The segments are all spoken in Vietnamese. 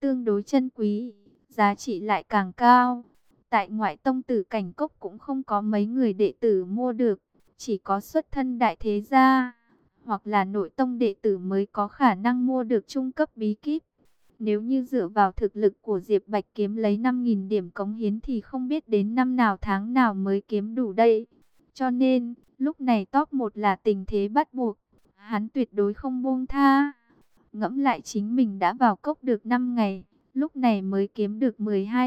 tương đối chân quý, giá trị lại càng cao. Tại ngoại tông Tử Cảnh Cốc cũng không có mấy người đệ tử mua được, chỉ có xuất thân đại thế gia hoặc là nội tông đệ tử mới có khả năng mua được trung cấp bí kíp. Nếu như dựa vào thực lực của Diệp Bạch kiếm lấy 5.000 điểm cống hiến thì không biết đến năm nào tháng nào mới kiếm đủ đây. Cho nên, lúc này top 1 là tình thế bắt buộc, hắn tuyệt đối không buông tha. Ngẫm lại chính mình đã vào cốc được 5 ngày, lúc này mới kiếm được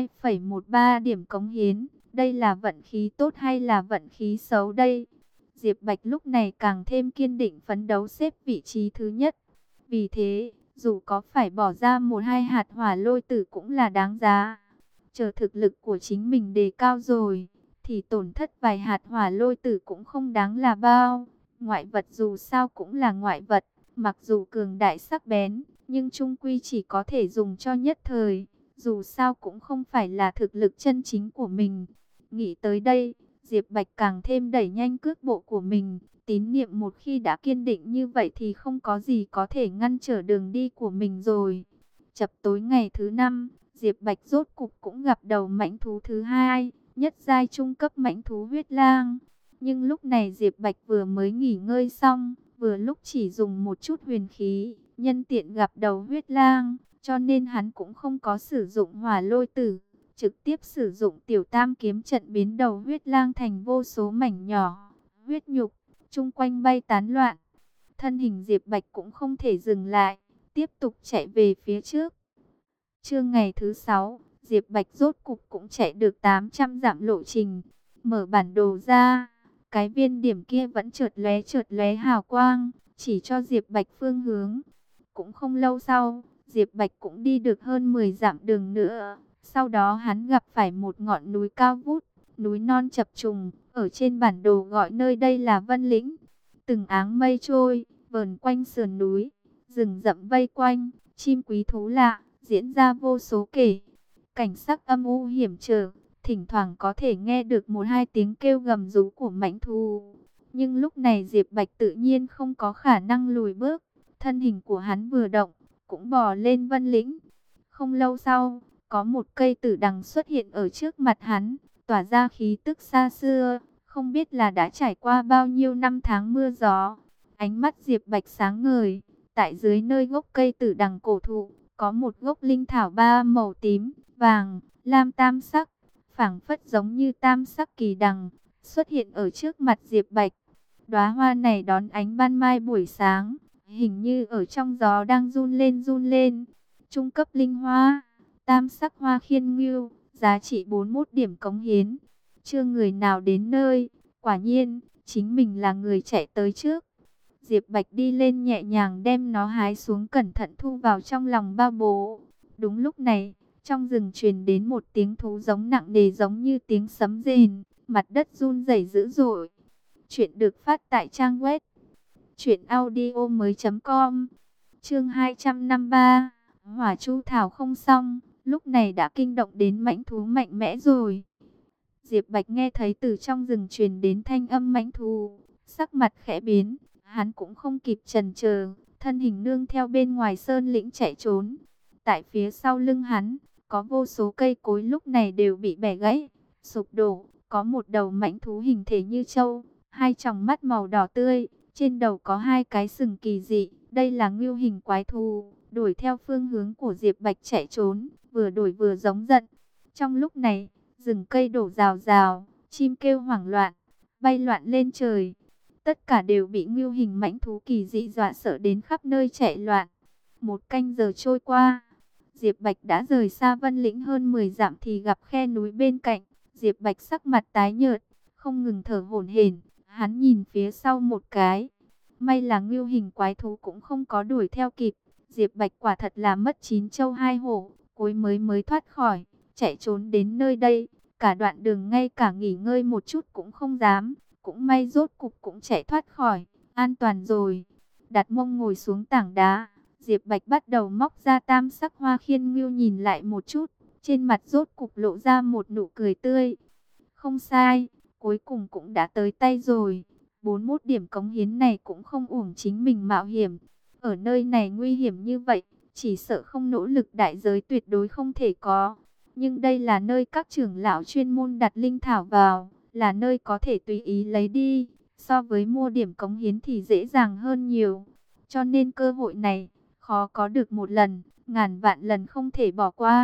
12,13 điểm cống hiến. Đây là vận khí tốt hay là vận khí xấu đây? Diệp Bạch lúc này càng thêm kiên định phấn đấu xếp vị trí thứ nhất. Vì thế, dù có phải bỏ ra 1-2 hạt hỏa lôi tử cũng là đáng giá. Chờ thực lực của chính mình đề cao rồi, thì tổn thất vài hạt hỏa lôi tử cũng không đáng là bao. Ngoại vật dù sao cũng là ngoại vật, mặc dù cường đại sắc bén, nhưng chung quy chỉ có thể dùng cho nhất thời. Dù sao cũng không phải là thực lực chân chính của mình. Nghĩ tới đây, Diệp Bạch càng thêm đẩy nhanh cước bộ của mình. Tín niệm một khi đã kiên định như vậy thì không có gì có thể ngăn trở đường đi của mình rồi. Chập tối ngày thứ 5, Diệp Bạch rốt cục cũng gặp đầu mãnh thú thứ 2, nhất giai trung cấp mãnh thú huyết lang. Nhưng lúc này Diệp Bạch vừa mới nghỉ ngơi xong, vừa lúc chỉ dùng một chút huyền khí, nhân tiện gặp đầu huyết lang, cho nên hắn cũng không có sử dụng hỏa lôi tử, trực tiếp sử dụng tiểu tam kiếm trận biến đầu huyết lang thành vô số mảnh nhỏ, huyết nhục, chung quanh bay tán loạn. Thân hình Diệp Bạch cũng không thể dừng lại, tiếp tục chạy về phía trước. Trưa ngày thứ 6, Diệp Bạch rốt cục cũng chạy được 800 dặm lộ trình. Mở bản đồ ra, cái viên điểm kia vẫn chợt lóe hào quang, chỉ cho Diệp Bạch phương hướng. Cũng không lâu sau, Diệp Bạch cũng đi được hơn 10 dặm đường nữa. Sau đó hắn gặp phải một ngọn núi cao vút, núi non chập trùng, ở trên bản đồ gọi nơi đây là Vân Lĩnh. Từng áng mây trôi, vờn quanh sườn núi, rừng rậm vây quanh, chim quý thú lạ, diễn ra vô số kể. Cảnh sắc âm u hiểm trở, thỉnh thoảng có thể nghe được 1-2 tiếng kêu gầm rú của mãnh thú. Nhưng lúc này Diệp Bạch tự nhiên không có khả năng lùi bước, thân hình của hắn vừa động, cũng bò lên Vân Lĩnh. Không lâu sau, có một cây tử đằng xuất hiện ở trước mặt hắn, tỏa ra khí tức xa xưa, không biết là đã trải qua bao nhiêu năm tháng mưa gió. Ánh mắt Diệp Bạch sáng ngời, tại dưới nơi gốc cây tử đằng cổ thụ, có một gốc linh thảo ba màu tím, vàng, lam tam sắc, phảng phất giống như tam sắc kỳ đằng, xuất hiện ở trước mặt Diệp Bạch. Đóa hoa này đón ánh ban mai buổi sáng, hình như ở trong gió đang run lên run lên. Trung cấp linh hoa, tam sắc hoa khiên ngưu, giá trị 41 điểm cống hiến. Chưa người nào đến nơi, quả nhiên, chính mình là người chạy tới trước. Diệp Bạch đi lên nhẹ nhàng đem nó hái xuống, cẩn thận thu vào trong lòng bao bố. Đúng lúc này, trong rừng truyền đến một tiếng thú giống nặng nề giống như tiếng sấm rền, mặt đất run rẩy dữ dội. Chuyện được phát tại trang web truyệnaudiomoi.com. Chương 253, Hỏa Chu Thảo không xong, lúc này đã kinh động đến mãnh thú mạnh mẽ rồi. Diệp Bạch nghe thấy từ trong rừng truyền đến thanh âm mãnh thú, sắc mặt khẽ biến, hắn cũng không kịp chần chờ, thân hình nương theo bên ngoài sơn lĩnh chạy trốn. Tại phía sau lưng hắn, có vô số cây cối lúc này đều bị bẻ gãy, sụp đổ, có một đầu mãnh thú hình thể như trâu, hai tròng mắt màu đỏ tươi, trên đầu có hai cái sừng kỳ dị, đây là ngưu hình quái thú, đuổi theo phương hướng của Diệp Bạch chạy trốn, vừa đuổi vừa giống giận. Trong lúc này, rừng cây đổ rào rào, chim kêu hoảng loạn, bay loạn lên trời. Tất cả đều bị ngưu hình mãnh thú kỳ dị dọa sợ đến khắp nơi chạy loạn. Một canh giờ trôi qua, Diệp Bạch đã rời xa Vân Lĩnh hơn 10 dặm thì gặp khe núi bên cạnh. Diệp Bạch sắc mặt tái nhợt, không ngừng thở hổn hển. Hắn nhìn phía sau một cái, may là ngưu hình quái thú cũng không có đuổi theo kịp. Diệp Bạch quả thật là mất 9 trâu 2 hổ, cuối mới thoát khỏi, chạy trốn đến nơi đây. Cả đoạn đường ngay cả nghỉ ngơi một chút cũng không dám. Cũng may rốt cục cũng chạy thoát khỏi, an toàn rồi. Đặt mông ngồi xuống tảng đá, Diệp Bạch bắt đầu móc ra tam sắc hoa khiên ngưu nhìn lại một chút. Trên mặt rốt cục lộ ra một nụ cười tươi. Không sai, cuối cùng cũng đã tới tay rồi. 41 điểm cống hiến này cũng không uổng chính mình mạo hiểm. Ở nơi này nguy hiểm như vậy, chỉ sợ không nỗ lực đại giới tuyệt đối không thể có. Nhưng đây là nơi các trưởng lão chuyên môn đặt linh thảo vào, là nơi có thể tùy ý lấy đi, so với mua điểm cống hiến thì dễ dàng hơn nhiều. Cho nên cơ hội này, khó có được một lần, ngàn vạn lần không thể bỏ qua.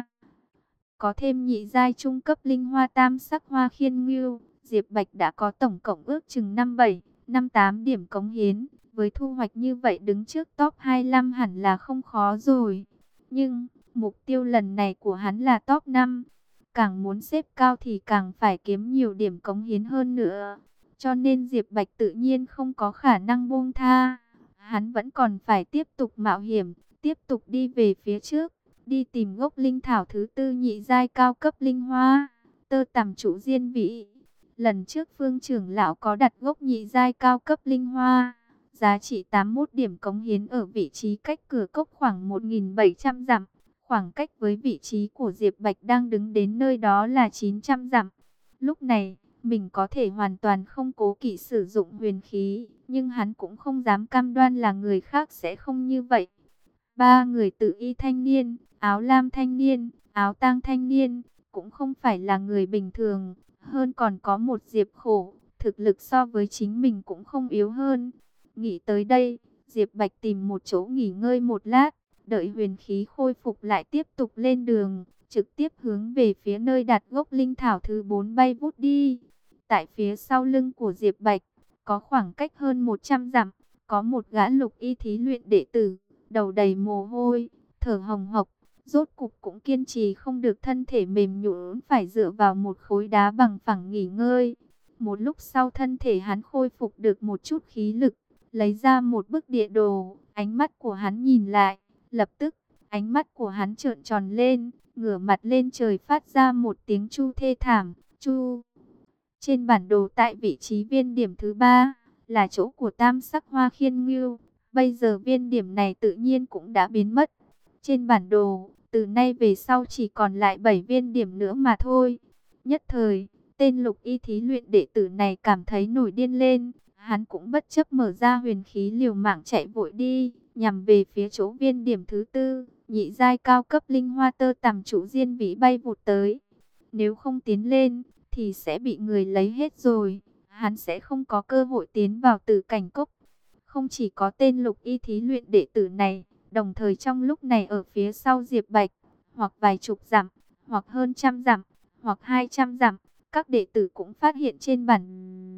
Có thêm nhị giai trung cấp linh hoa tam sắc hoa khiên ngưu, Diệp Bạch đã có tổng cộng ước chừng 57, 58 điểm cống hiến. Với thu hoạch như vậy đứng trước top 25 hẳn là không khó rồi. Nhưng, mục tiêu lần này của hắn là top 5. Càng muốn xếp cao thì càng phải kiếm nhiều điểm cống hiến hơn nữa. Cho nên Diệp Bạch tự nhiên không có khả năng buông tha. Hắn vẫn còn phải tiếp tục mạo hiểm, tiếp tục đi về phía trước. Đi tìm gốc linh thảo thứ tư nhị giai cao cấp linh hoa, tơ tằm trụ diên vĩ. Lần trước Phương trưởng lão có đặt gốc nhị giai cao cấp linh hoa, giá trị 81 điểm cống hiến ở vị trí cách cửa cốc khoảng 1.700 dặm. Khoảng cách với vị trí của Diệp Bạch đang đứng đến nơi đó là 900 dặm. Lúc này, mình có thể hoàn toàn không cố kỵ sử dụng huyền khí, nhưng hắn cũng không dám cam đoan là người khác sẽ không như vậy. Ba người tự y thanh niên, áo lam thanh niên, áo tang thanh niên, cũng không phải là người bình thường, hơn còn có một Diệp Khổ, thực lực so với chính mình cũng không yếu hơn. Nghĩ tới đây, Diệp Bạch tìm một chỗ nghỉ ngơi một lát, đợi huyền khí khôi phục lại tiếp tục lên đường, trực tiếp hướng về phía nơi đặt gốc linh thảo thứ 4 bay vút đi. Tại phía sau lưng của Diệp Bạch, có khoảng cách hơn 100 dặm, có một gã lục y thí luyện đệ tử, đầu đầy mồ hôi, thở hồng hộc, rốt cục cũng kiên trì không được, thân thể mềm nhũn phải dựa vào một khối đá bằng phẳng nghỉ ngơi. Một lúc sau thân thể hắn khôi phục được một chút khí lực, lấy ra một bức địa đồ, ánh mắt của hắn nhìn lại, lập tức, ánh mắt của hắn trợn tròn lên, ngửa mặt lên trời phát ra một tiếng chu thê thảm, chu. Trên bản đồ tại vị trí viên điểm thứ 3, là chỗ của tam sắc hoa khiên ngưu. Bây giờ viên điểm này tự nhiên cũng đã biến mất. Trên bản đồ, từ nay về sau chỉ còn lại 7 viên điểm nữa mà thôi. Nhất thời, tên lục y thí luyện đệ tử này cảm thấy nổi điên lên. Hắn cũng bất chấp mở ra huyền khí liều mạng chạy vội đi, nhằm về phía chỗ viên điểm thứ 4, nhị giai cao cấp linh hoa tơ tằm trụ diên vĩ bay vụt tới. Nếu không tiến lên, thì sẽ bị người lấy hết rồi. Hắn sẽ không có cơ hội tiến vào tử cảnh cốc. Không chỉ có tên lục y thí luyện đệ tử này, đồng thời trong lúc này ở phía sau Diệp Bạch, hoặc vài chục dặm, hoặc hơn trăm dặm, hoặc 200 dặm, các đệ tử cũng phát hiện trên bản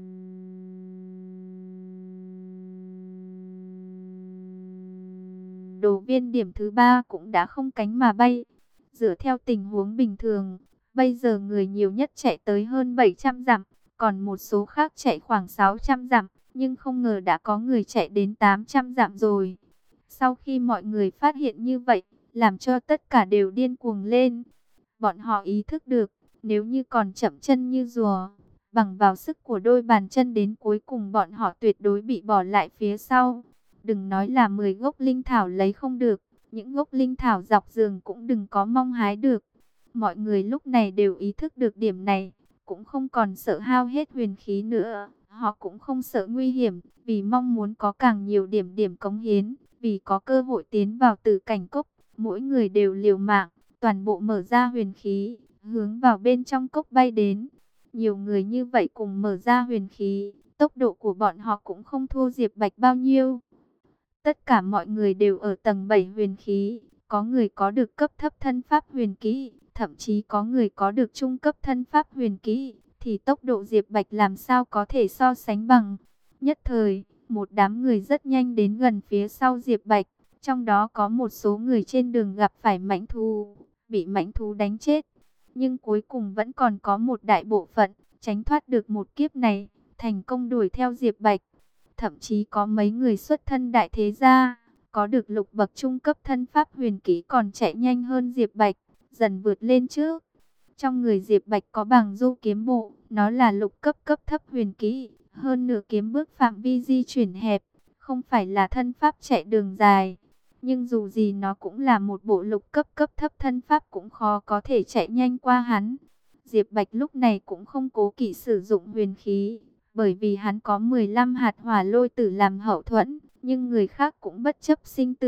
đồ viên điểm thứ 3 cũng đã không cánh mà bay. Dựa theo tình huống bình thường, bây giờ người nhiều nhất chạy tới hơn 700 dặm, còn một số khác chạy khoảng 600 dặm. Nhưng không ngờ đã có người chạy đến 800 dặm rồi. Sau khi mọi người phát hiện như vậy, làm cho tất cả đều điên cuồng lên. Bọn họ ý thức được, nếu như còn chậm chân như rùa, bằng vào sức của đôi bàn chân đến cuối cùng bọn họ tuyệt đối bị bỏ lại phía sau. Đừng nói là 10 gốc linh thảo lấy không được, những gốc linh thảo dọc đường cũng đừng có mong hái được. Mọi người lúc này đều ý thức được điểm này, cũng không còn sợ hao hết huyền khí nữa. Họ cũng không sợ nguy hiểm, vì mong muốn có càng nhiều điểm cống hiến, vì có cơ hội tiến vào tử cảnh cốc. Mỗi người đều liều mạng, toàn bộ mở ra huyền khí, hướng vào bên trong cốc bay đến. Nhiều người như vậy cùng mở ra huyền khí, tốc độ của bọn họ cũng không thua Diệp Bạch bao nhiêu. Tất cả mọi người đều ở tầng 7 huyền khí, có người có được cấp thấp thân pháp huyền kỹ, thậm chí có người có được trung cấp thân pháp huyền kỹ, thì tốc độ Diệp Bạch làm sao có thể so sánh bằng. Nhất thời, một đám người rất nhanh đến gần phía sau Diệp Bạch, trong đó có một số người trên đường gặp phải mãnh thú, bị mãnh thú đánh chết. Nhưng cuối cùng vẫn còn có một đại bộ phận, tránh thoát được một kiếp này, thành công đuổi theo Diệp Bạch. Thậm chí có mấy người xuất thân đại thế gia, có được lục bậc trung cấp thân pháp huyền kỹ còn chạy nhanh hơn Diệp Bạch, dần vượt lên trước. Trong người Diệp Bạch có bàng du kiếm bộ, nó là lục cấp cấp thấp huyền kỹ, hơn nửa kiếm bước phạm vi di chuyển hẹp, không phải là thân pháp chạy đường dài. Nhưng dù gì nó cũng là một bộ lục cấp cấp thấp thân pháp, cũng khó có thể chạy nhanh qua hắn. Diệp Bạch lúc này cũng không cố kỵ sử dụng huyền khí, bởi vì hắn có 15 hạt hỏa lôi tử làm hậu thuẫn, nhưng người khác cũng bất chấp sinh tử,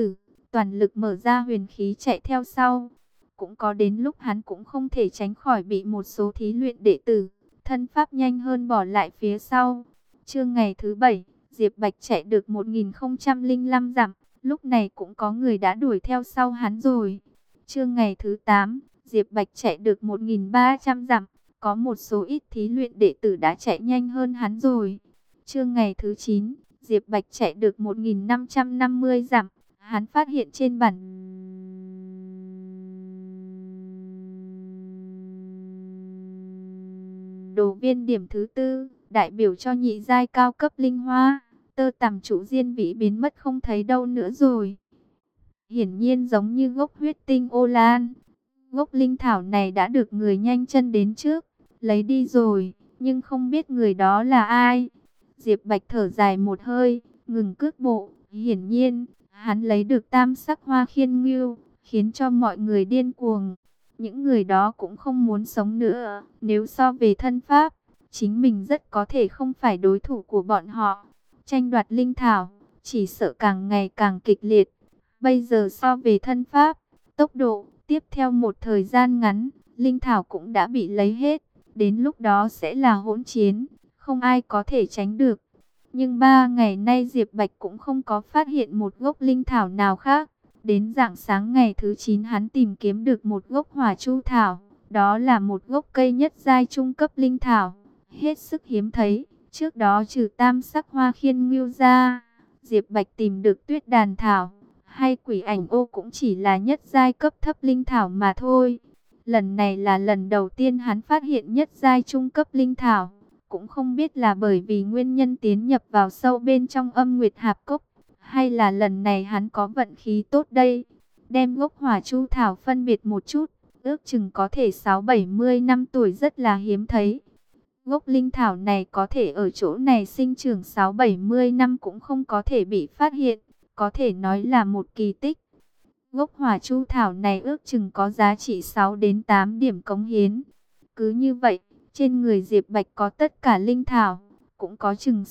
toàn lực mở ra huyền khí chạy theo sau. Cũng có đến lúc hắn cũng không thể tránh khỏi bị một số thí luyện đệ tử, thân pháp nhanh hơn bỏ lại phía sau. Chương ngày thứ 7, Diệp Bạch chạy được 1005 dặm, lúc này cũng có người đã đuổi theo sau hắn rồi. Chương ngày thứ 8, Diệp Bạch chạy được 1300 dặm, có một số ít thí luyện đệ tử đã chạy nhanh hơn hắn rồi. Chương ngày thứ 9, Diệp Bạch chạy được 1550 dặm, hắn phát hiện trên bản đồ viên điểm thứ tư, đại biểu cho nhị giai cao cấp linh hoa, tơ tằm trụ diên vĩ biến mất không thấy đâu nữa rồi. Hiển nhiên giống như gốc huyết tinh ô lan, gốc linh thảo này đã được người nhanh chân đến trước, lấy đi rồi, nhưng không biết người đó là ai. Diệp Bạch thở dài một hơi, ngừng cước bộ, hiển nhiên, hắn lấy được tam sắc hoa khiên ngưu, khiến cho mọi người điên cuồng. Những người đó cũng không muốn sống nữa, nếu so về thân pháp, chính mình rất có thể không phải đối thủ của bọn họ. Tranh đoạt linh thảo, chỉ sợ càng ngày càng kịch liệt. Bây giờ so về thân pháp, tốc độ, tiếp theo một thời gian ngắn, linh thảo cũng đã bị lấy hết. Đến lúc đó sẽ là hỗn chiến, không ai có thể tránh được. Nhưng 3 ngày nay Diệp Bạch cũng không có phát hiện một gốc linh thảo nào khác. Đến rạng sáng ngày thứ 9 hắn tìm kiếm được một gốc hỏa chu thảo. Đó là một gốc cây nhất giai trung cấp linh thảo, hết sức hiếm thấy. Trước đó trừ tam sắc hoa khiên ngưu ra, Diệp Bạch tìm được tuyết đàn thảo hay quỷ ảnh ô cũng chỉ là nhất giai cấp thấp linh thảo mà thôi. Lần này là lần đầu tiên hắn phát hiện nhất giai trung cấp linh thảo. Cũng không biết là bởi vì nguyên nhân tiến nhập vào sâu bên trong âm nguyệt hạp cốc, hay là lần này hắn có vận khí tốt đây. Đem gốc hỏa chu thảo phân biệt một chút, ước chừng có thể 6-70 năm tuổi, rất là hiếm thấy. Gốc linh thảo này có thể ở chỗ này sinh trưởng 6-70 năm cũng không có thể bị phát hiện, có thể nói là một kỳ tích. Gốc hỏa chu thảo này ước chừng có giá trị 6 đến 8 điểm cống hiến. Cứ như vậy, trên người Diệp Bạch có tất cả linh thảo, cũng có chừng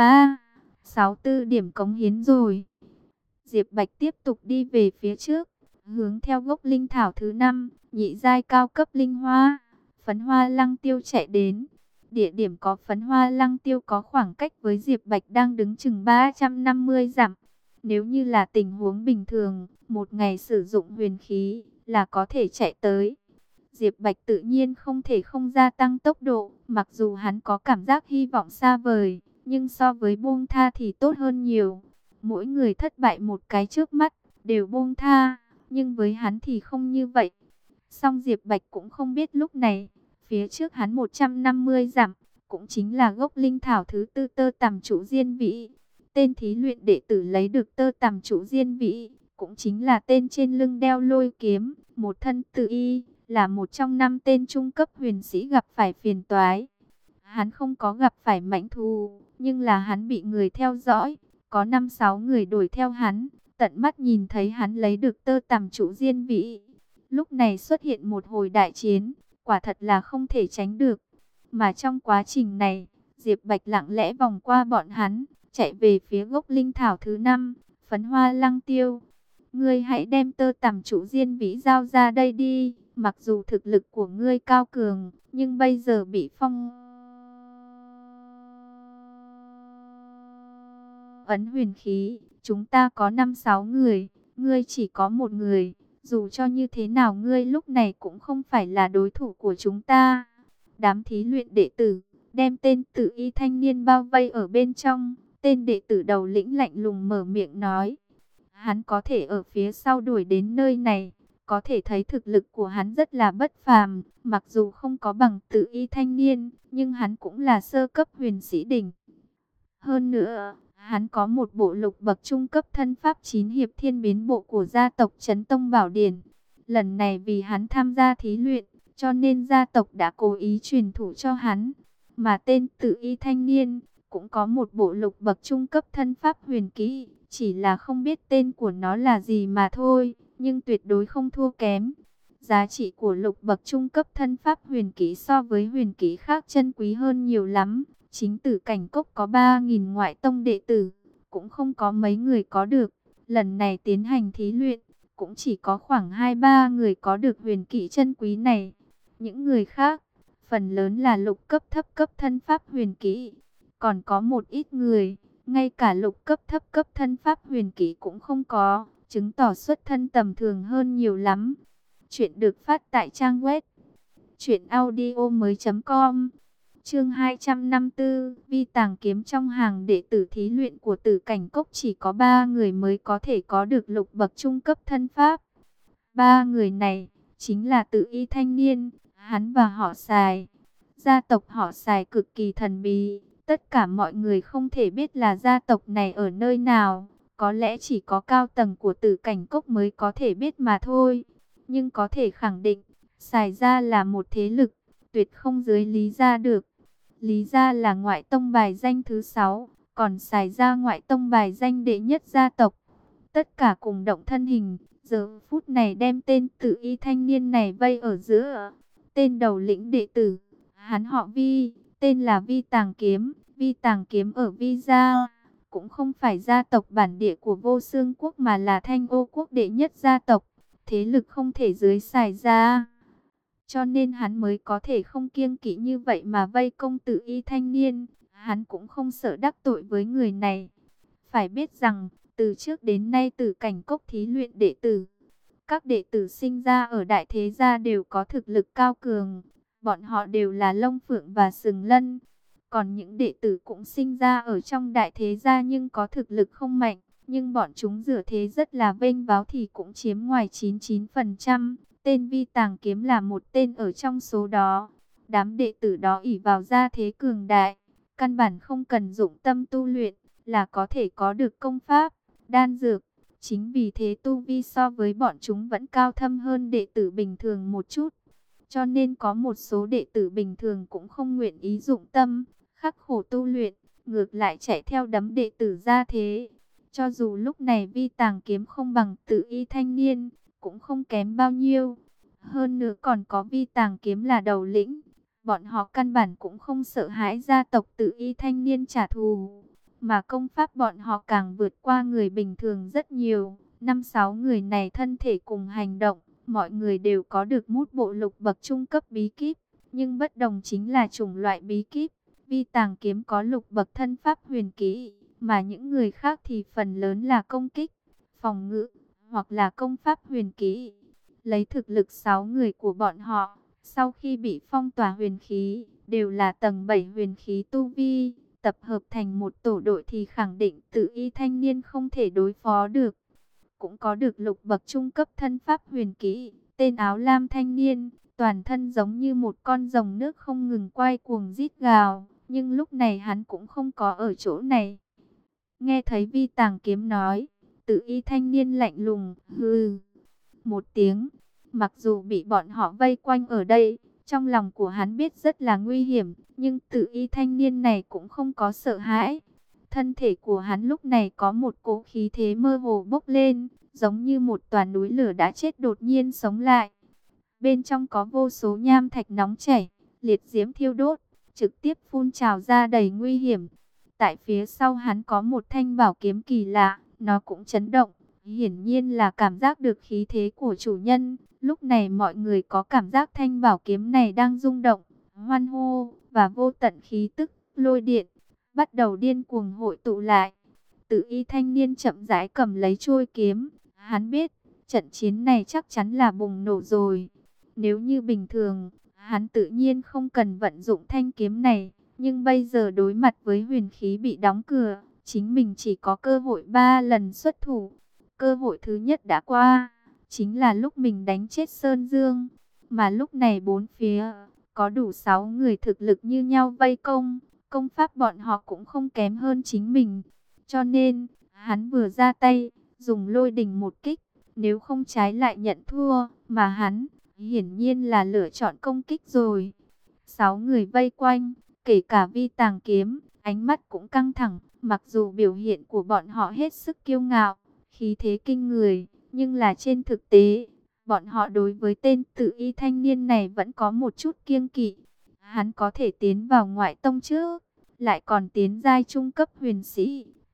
63-64 điểm cống hiến rồi. Diệp Bạch tiếp tục đi về phía trước, hướng theo gốc linh thảo thứ 5, nhị giai cao cấp linh hoa, phấn hoa lăng tiêu chạy đến. Địa điểm có phấn hoa lăng tiêu có khoảng cách với Diệp Bạch đang đứng chừng 350 dặm. Nếu như là tình huống bình thường, một ngày sử dụng huyền khí là có thể chạy tới. Diệp Bạch tự nhiên không thể không gia tăng tốc độ, mặc dù hắn có cảm giác hy vọng xa vời, nhưng so với buông tha thì tốt hơn nhiều. Mỗi người thất bại một cái trước mắt, đều buông tha, nhưng với hắn thì không như vậy. Song Diệp Bạch cũng không biết lúc này, phía trước hắn 150 dặm, cũng chính là gốc linh thảo thứ tư tơ tằm trụ diên vĩ. Tên thí luyện đệ tử lấy được tơ tằm trụ diên vĩ, cũng chính là tên trên lưng đeo lôi kiếm, một thân tự y, là một trong 5 tên trung cấp huyền sĩ gặp phải phiền toái. Hắn không có gặp phải mãnh thú, nhưng là hắn bị người theo dõi, có 5-6 người đuổi theo hắn, tận mắt nhìn thấy hắn lấy được tơ tằm trụ diên vĩ. Lúc này xuất hiện một hồi đại chiến, quả thật là không thể tránh được. Mà trong quá trình này, Diệp Bạch lặng lẽ vòng qua bọn hắn, chạy về phía gốc linh thảo thứ 5, phấn hoa lăng tiêu. Ngươi hãy đem tơ tằm trụ diên vĩ giao ra đây đi. Mặc dù thực lực của ngươi cao cường, nhưng bây giờ bị phong ấn huyền khí. Chúng ta có 5-6 người, ngươi chỉ có một người. Dù cho như thế nào ngươi lúc này cũng không phải là đối thủ của chúng ta. Đám thí luyện đệ tử đem tên tự y thanh niên bao vây ở bên trong. Tên đệ tử đầu lĩnh lạnh lùng mở miệng nói. Hắn có thể ở phía sau đuổi đến nơi này, có thể thấy thực lực của hắn rất là bất phàm. Mặc dù không có bằng tự y thanh niên, nhưng hắn cũng là sơ cấp huyền sĩ đỉnh. Hơn nữa, hắn có một bộ lục bậc trung cấp thân pháp 9 hiệp thiên biến bộ của gia tộc Trấn Tông Bảo Điển. Lần này vì hắn tham gia thí luyện, cho nên gia tộc đã cố ý truyền thụ cho hắn. Mà tên tự y thanh niên cũng có một bộ lục bậc trung cấp thân pháp huyền kỹ, chỉ là không biết tên của nó là gì mà thôi, nhưng tuyệt đối không thua kém. Giá trị của lục bậc trung cấp thân pháp huyền kỹ so với huyền kỹ khác chân quý hơn nhiều lắm. Chính tử cảnh cốc có 3.000 ngoại tông đệ tử, cũng không có mấy người có được. Lần này tiến hành thí luyện, cũng chỉ có khoảng 2-3 người có được huyền kỹ chân quý này. Những người khác, phần lớn là lục cấp thấp cấp thân pháp huyền kỹ. Còn có một ít người, ngay cả lục cấp thấp cấp thân pháp huyền kỹ cũng không có, chứng tỏ xuất thân tầm thường hơn nhiều lắm. Chuyện được phát tại trang web truyệnaudiomoi.com. Chương 254, Vi tàng kiếm. Trong hàng đệ tử thí luyện của Tử Cảnh Cốc chỉ có 3 người mới có thể có được lục bậc trung cấp thân pháp. 3 người này chính là Tự Y thanh niên, hắn và họ Sài. Gia tộc họ Sài cực kỳ thần bí, tất cả mọi người không thể biết là gia tộc này ở nơi nào, có lẽ chỉ có cao tầng của Tử Cảnh Cốc mới có thể biết mà thôi. Nhưng có thể khẳng định, Sài gia là một thế lực tuyệt không dưới Lý gia được. Lý gia là ngoại tông bài danh thứ 6, còn Sài gia ngoại tông bài danh đệ nhất gia tộc. Tất cả cùng động thân hình, giờ phút này đem tên Tự Y thanh niên này vây ở giữa. Tên đầu lĩnh đệ tử, hắn họ Vi, tên là Vi Tàng Kiếm. Vi Tàng Kiếm ở Vi gia, cũng không phải gia tộc bản địa của Vô Xương Quốc mà là Thanh Ô Quốc đệ nhất gia tộc, thế lực không thể dưới Sài gia. Cho nên hắn mới có thể không kiêng kỵ như vậy mà vây công Tự Y thanh niên. Hắn cũng không sợ đắc tội với người này. Phải biết rằng, từ trước đến nay Tử Cảnh Cốc thí luyện đệ tử, các đệ tử sinh ra ở đại thế gia đều có thực lực cao cường. Bọn họ đều là Long Phượng và Sừng Lân. Còn những đệ tử cũng sinh ra ở trong đại thế gia nhưng có thực lực không mạnh. Nhưng bọn chúng dựa thế rất là vênh váo thì cũng chiếm ngoài 99%. Tên Vi Tàng Kiếm là một tên ở trong số đó. Đám đệ tử đó ỷ vào gia thế cường đại, căn bản không cần dụng tâm tu luyện, là có thể có được công pháp, đan dược. Chính vì thế tu vi so với bọn chúng vẫn cao thâm hơn đệ tử bình thường một chút. Cho nên có một số đệ tử bình thường cũng không nguyện ý dụng tâm, khắc khổ tu luyện, ngược lại chạy theo đám đệ tử gia thế. Cho dù lúc này Vi Tàng Kiếm không bằng Tự Y thanh niên, cũng không kém bao nhiêu. Hơn nữa còn có Vi Tàng Kiếm là đầu lĩnh. Bọn họ căn bản cũng không sợ hãi gia tộc Tự Y thanh niên trả thù. Mà công pháp bọn họ càng vượt qua người bình thường rất nhiều. 5-6 người này thân thể cùng hành động, mọi người đều có được mút bộ lục bậc trung cấp bí kíp. Nhưng bất đồng chính là chủng loại bí kíp. Vi Tàng Kiếm có lục bậc thân pháp huyền kỹ, mà những người khác thì phần lớn là công kích, phòng ngự, hoặc là công pháp huyền kỹ. Lấy thực lực 6 người của bọn họ, sau khi bị phong tỏa huyền khí, đều là tầng 7 huyền khí tu vi, tập hợp thành một tổ đội thì khẳng định Tự Y thanh niên không thể đối phó được. Cũng có được lục bậc trung cấp thân pháp huyền kỹ, tên áo lam thanh niên, toàn thân giống như một con rồng nước không ngừng quay cuồng rít gào, nhưng lúc này hắn cũng không có ở chỗ này. Nghe thấy Vi Tàng Kiếm nói, Tự Y thanh niên lạnh lùng, hừ một tiếng. Mặc dù bị bọn họ vây quanh ở đây, trong lòng của hắn biết rất là nguy hiểm, nhưng Tự Y thanh niên này cũng không có sợ hãi. Thân thể của hắn lúc này có một cỗ khí thế mơ hồ bốc lên, giống như một tòa núi lửa đã chết đột nhiên sống lại. Bên trong có vô số nham thạch nóng chảy, liệt diễm thiêu đốt, trực tiếp phun trào ra đầy nguy hiểm. Tại phía sau hắn có một thanh bảo kiếm kỳ lạ, nó cũng chấn động. Hiển nhiên là cảm giác được khí thế của chủ nhân. Lúc này mọi người có cảm giác thanh bảo kiếm này đang rung động, hoan hô, và vô tận khí tức, lôi điện, bắt đầu điên cuồng hội tụ lại. Tự Y thanh niên chậm rãi cầm lấy chuôi kiếm. Hắn biết, trận chiến này chắc chắn là bùng nổ rồi. Nếu như bình thường, hắn tự nhiên không cần vận dụng thanh kiếm này. Nhưng bây giờ đối mặt với huyền khí bị đóng cửa, chính mình chỉ có cơ hội 3 lần xuất thủ. Cơ hội thứ nhất đã qua, chính là lúc mình đánh chết Sơn Dương. Mà lúc này bốn phía, có đủ 6 người thực lực như nhau vây công. Công pháp bọn họ cũng không kém hơn chính mình. Cho nên, hắn vừa ra tay, dùng lôi đình một kích. Nếu không trái lại nhận thua, mà hắn, hiển nhiên là lựa chọn công kích rồi. 6 người vây quanh, kể cả Vi Tàng Kiếm, ánh mắt cũng căng thẳng. Mặc dù biểu hiện của bọn họ hết sức kiêu ngạo, khí thế kinh người, nhưng là trên thực tế, bọn họ đối với tên Tự Y thanh niên này vẫn có một chút kiêng kỵ. Hắn có thể tiến vào ngoại tông trước, lại còn tiến giai trung cấp huyền sĩ,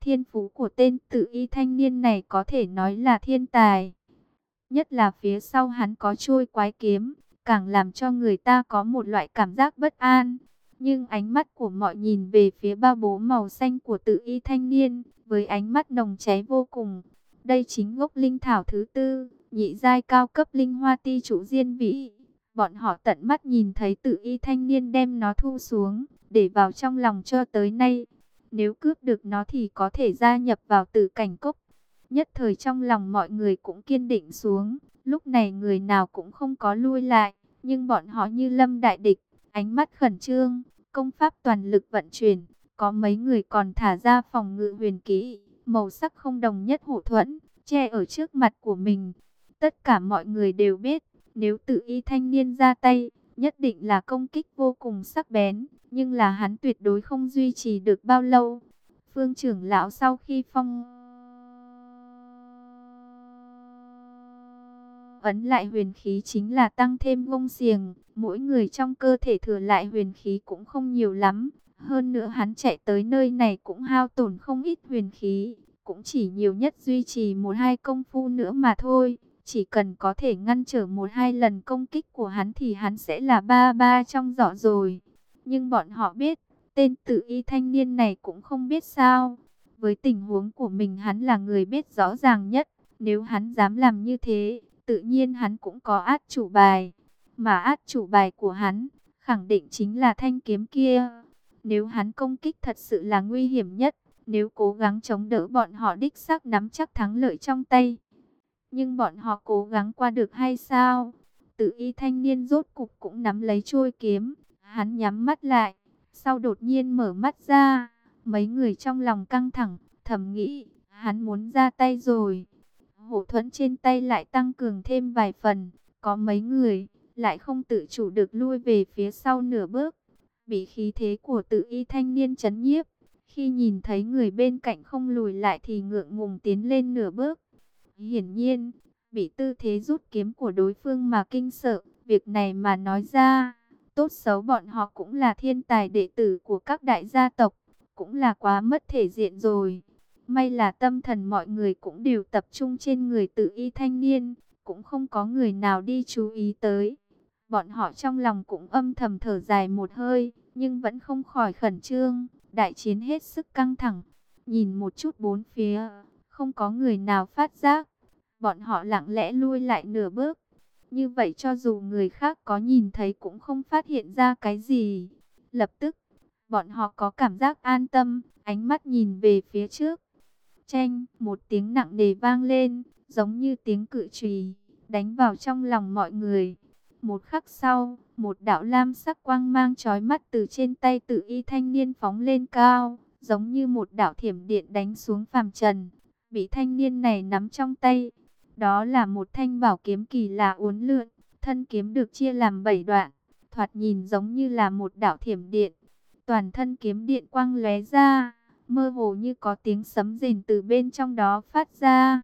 thiên phú của tên Tự Y thanh niên này có thể nói là thiên tài. Nhất là phía sau hắn có trôi quái kiếm, càng làm cho người ta có một loại cảm giác bất an. Nhưng ánh mắt của mọi nhìn về phía ba bố màu xanh của Tự Y thanh niên, với ánh mắt nồng cháy vô cùng. Đây chính gốc linh thảo thứ tư, nhị giai cao cấp linh hoa ti chủ diên vĩ. Bọn họ tận mắt nhìn thấy Tự Y thanh niên đem nó thu xuống, để vào trong lòng cho tới nay. Nếu cướp được nó thì có thể gia nhập vào Tử Cảnh Cốc. Nhất thời trong lòng mọi người cũng kiên định xuống. Lúc này người nào cũng không có lui lại. Nhưng bọn họ như lâm đại địch, ánh mắt khẩn trương, công pháp toàn lực vận chuyển. Có mấy người còn thả ra phòng ngự huyền kỹ, màu sắc không đồng nhất hổ thuẫn, che ở trước mặt của mình. Tất cả mọi người đều biết, nếu Tự Y thanh niên ra tay, nhất định là công kích vô cùng sắc bén. Nhưng là hắn tuyệt đối không duy trì được bao lâu. Phương trưởng lão sau khi phong ấn lại huyền khí chính là tăng thêm gông xiềng. Mỗi người trong cơ thể thừa lại huyền khí cũng không nhiều lắm. Hơn nữa hắn chạy tới nơi này cũng hao tổn không ít huyền khí. Cũng chỉ nhiều nhất duy trì 1-2 công phu nữa mà thôi. Chỉ cần có thể ngăn trở 1-2 lần công kích của hắn thì hắn sẽ là ba trong giỏ rồi. Nhưng bọn họ biết, tên Tự Y thanh niên này cũng không biết sao. Với tình huống của mình hắn là người biết rõ ràng nhất. Nếu hắn dám làm như thế, tự nhiên hắn cũng có át chủ bài. Mà át chủ bài của hắn, khẳng định chính là thanh kiếm kia. Nếu hắn công kích thật sự là nguy hiểm nhất. Nếu cố gắng chống đỡ bọn họ đích xác nắm chắc thắng lợi trong tay. Nhưng bọn họ cố gắng qua được hay sao? Tự Y thanh niên rốt cục cũng nắm lấy chuôi kiếm. Hắn nhắm mắt lại, sau đột nhiên mở mắt ra. Mấy người trong lòng căng thẳng, thầm nghĩ, hắn muốn ra tay rồi. Hổ thuẫn trên tay lại tăng cường thêm vài phần. Có mấy người, lại không tự chủ được lui về phía sau nửa bước. Bị khí thế của Tự Y thanh niên chấn nhiếp. Khi nhìn thấy người bên cạnh không lùi lại thì ngượng ngùng tiến lên nửa bước. Hiển nhiên, bị tư thế rút kiếm của đối phương mà kinh sợ. Việc này mà nói ra, tốt xấu bọn họ cũng là thiên tài đệ tử của các đại gia tộc, cũng là quá mất thể diện rồi. May là tâm thần mọi người cũng đều tập trung trên người Tự Y thanh niên, cũng không có người nào đi chú ý tới. Bọn họ trong lòng cũng âm thầm thở dài một hơi, nhưng vẫn không khỏi khẩn trương. Đại chiến hết sức căng thẳng, nhìn một chút bốn phía, không có người nào phát giác. Bọn họ lặng lẽ lui lại nửa bước. Như vậy cho dù người khác có nhìn thấy cũng không phát hiện ra cái gì. Lập tức, bọn họ có cảm giác an tâm, ánh mắt nhìn về phía trước. Chanh, một tiếng nặng nề vang lên, giống như tiếng cự chùy, đánh vào trong lòng mọi người. Một khắc sau, một đạo lam sắc quang mang chói mắt từ trên tay Tự Y thanh niên phóng lên cao, giống như một đạo thiểm điện đánh xuống phàm trần, bị thanh niên này nắm trong tay. Đó là một thanh bảo kiếm kỳ lạ uốn lượn, thân kiếm được chia làm 7 đoạn, thoạt nhìn giống như là một đạo thiểm điện. Toàn thân kiếm điện quang lóe ra, mơ hồ như có tiếng sấm rền từ bên trong đó phát ra.